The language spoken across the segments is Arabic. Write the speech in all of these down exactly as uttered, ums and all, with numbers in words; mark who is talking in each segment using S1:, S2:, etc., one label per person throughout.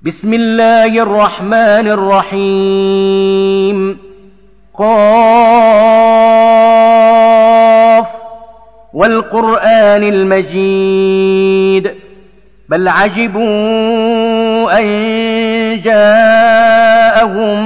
S1: بسم الله الرحمن الرحيم. قاف والقرآن المجيد. بل عجبوا أن جاءهم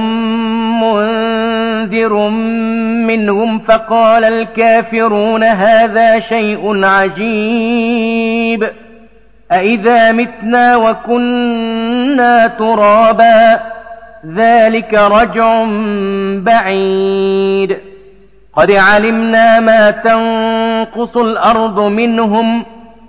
S1: منذر منهم فقال الكافرون هذا شيء عجيب أإذا متنا وكنا ترابا ذلك رجع بعيد. قد علمنا ما تنقص الأرض منهم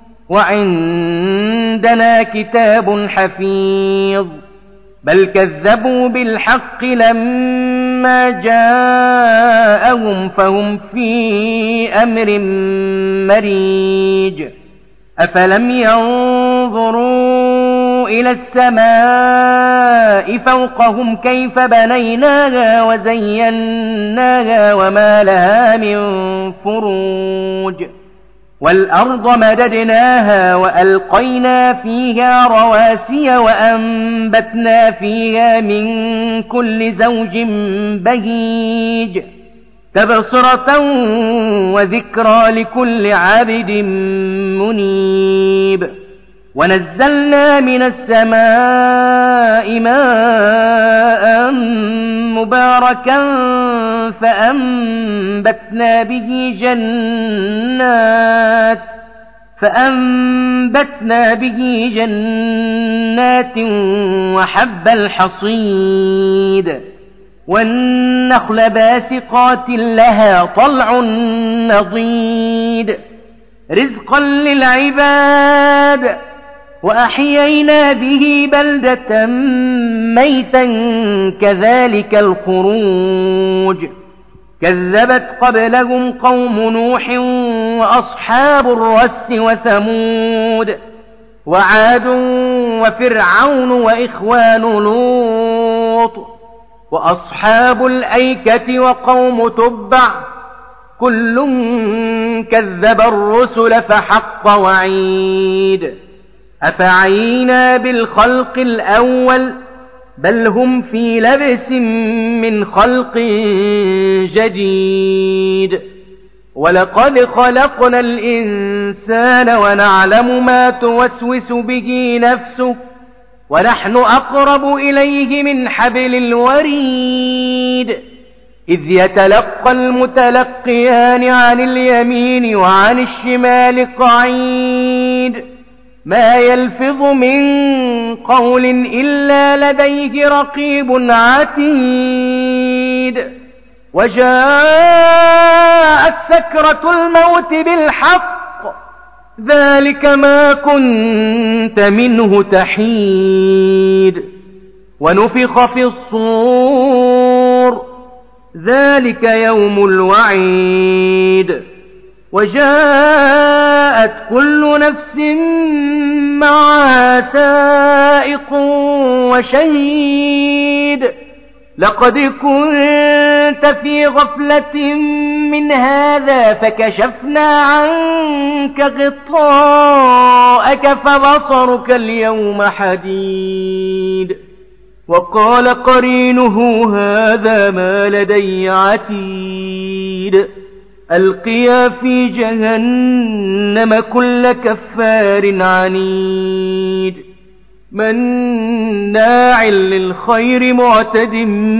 S1: وعندنا كتاب حفيظ. بل كذبوا بالحق لما جاءهم فهم في أمر مريج. أفلم ينظروا إلى السماء فوقهم كيف بنيناها وزيناها وما لها من فروج. والأرض مددناها وألقينا فيها رواسي وأنبتنا فيها من كل زوج بهيج تبصرة وذكرى لكل عبد منيب. ونزلنا من السماء ماء مباركا فأنبتنا به جنات فأنبتنا به جنات وحب الحصيد والنخل باسقات لها طلع نضيد رزقا للعباد. وأحيينا به بلدة ميتا كذلك الخروج. كذبت قبلهم قوم نوح وأصحاب الرس وثمود وعاد وفرعون وإخوان لوط وأصحاب الأيكة وقوم تبع كل كذب الرسل فحق وعيد. أفعينا بالخلق الأول بل هم في لبس من خلق جديد. ولقد خلقنا الإنسان ونعلم ما توسوس به نفسه ونحن أقرب إليه من حبل الوريد. إذ يتلقى المتلقيان عن اليمين وعن الشمال قعيد ما يلفظ من قول إلا لديه رقيب عتيد. وجاءت سكرة الموت بالحق ذلك ما كنت منه تحيد. ونفخ في الصور ذلك يوم الوعيد. وجاءت كل نفس معها سائق وشهيد. لقد كنت في غفلة من هذا فكشفنا عنك غطاءك فبصرك اليوم حديد. وقال قرينه هذا ما لدي عتيد. ألقيا في جهنم كل كفار عنيد مناع للخير معتد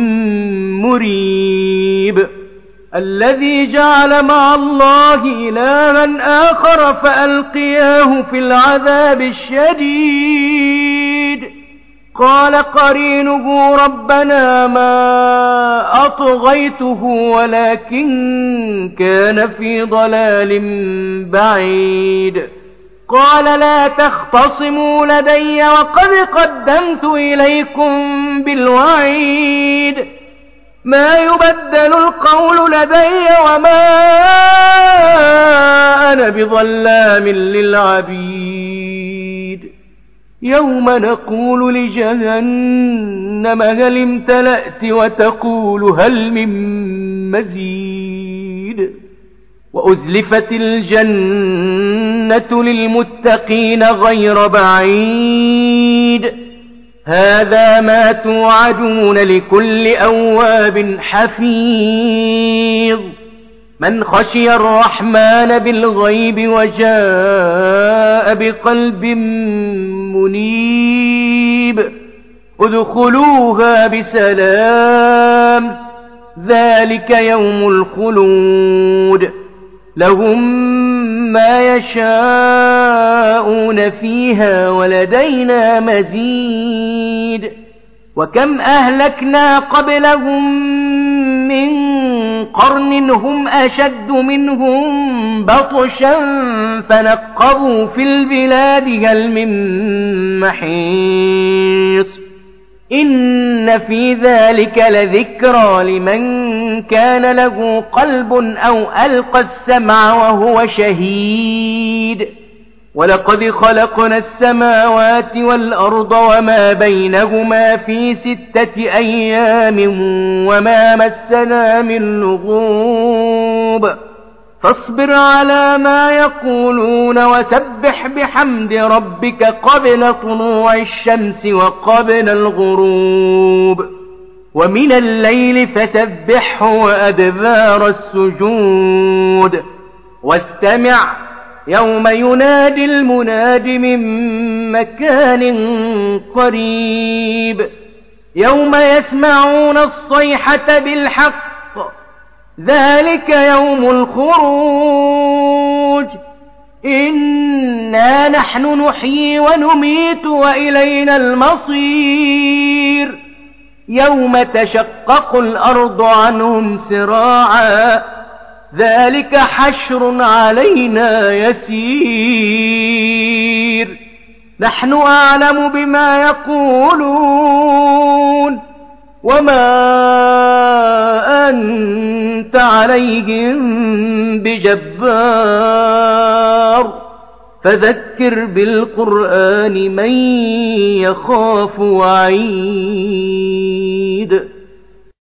S1: مريب. الذي جعل مع الله إلها آخر فألقياه في العذاب الشديد. قال قرينه ربنا ما أطغيته ولكن كان في ضلال بعيد. قال لا تختصموا لدي وقد قدمت إليكم بالوعيد. ما يبدل القول لدي وما أنا بظلام للعبيد. يوم نقول لجهنم هل امتلأت وتقول هل من مزيد. وأزلفت الجنة للمتقين غير بعيد هذا ما توعدون لكل أواب حفيظ من خشي الرحمن بالغيب وجاء بقلب منيب ادخلوها بسلام ذلك يوم الخلود لهم ما يشاءون فيها ولدينا مزيد وكم أهلكنا قبلهم من قرن هم أشد منهم بطشا فنقبوا في البلاد هل من محيص إن في ذلك لذكرى لمن كان له قلب أو ألقى السمع وهو شهيد ولقد خلقنا السماوات والأرض وما بينهما في ستة أيام وما مسنا من لغوب فاصبر على ما يقولون وسبح بحمد ربك قبل طلوع الشمس وقبل الغروب ومن الليل فسبحه وأدبار السجود واستمع يوم ينادي المناد من مكان قريب يوم يسمعون الصيحة بالحق ذلك يوم الخروج إنا نحن نحيي ونميت وإلينا المصير يوم تشقق الأرض عنهم سراعا ذلك حشر علينا يسير نحن أعلم بما يقولون وما أنت عليهم بجبار فذكر بالقرآن من يخاف وعيد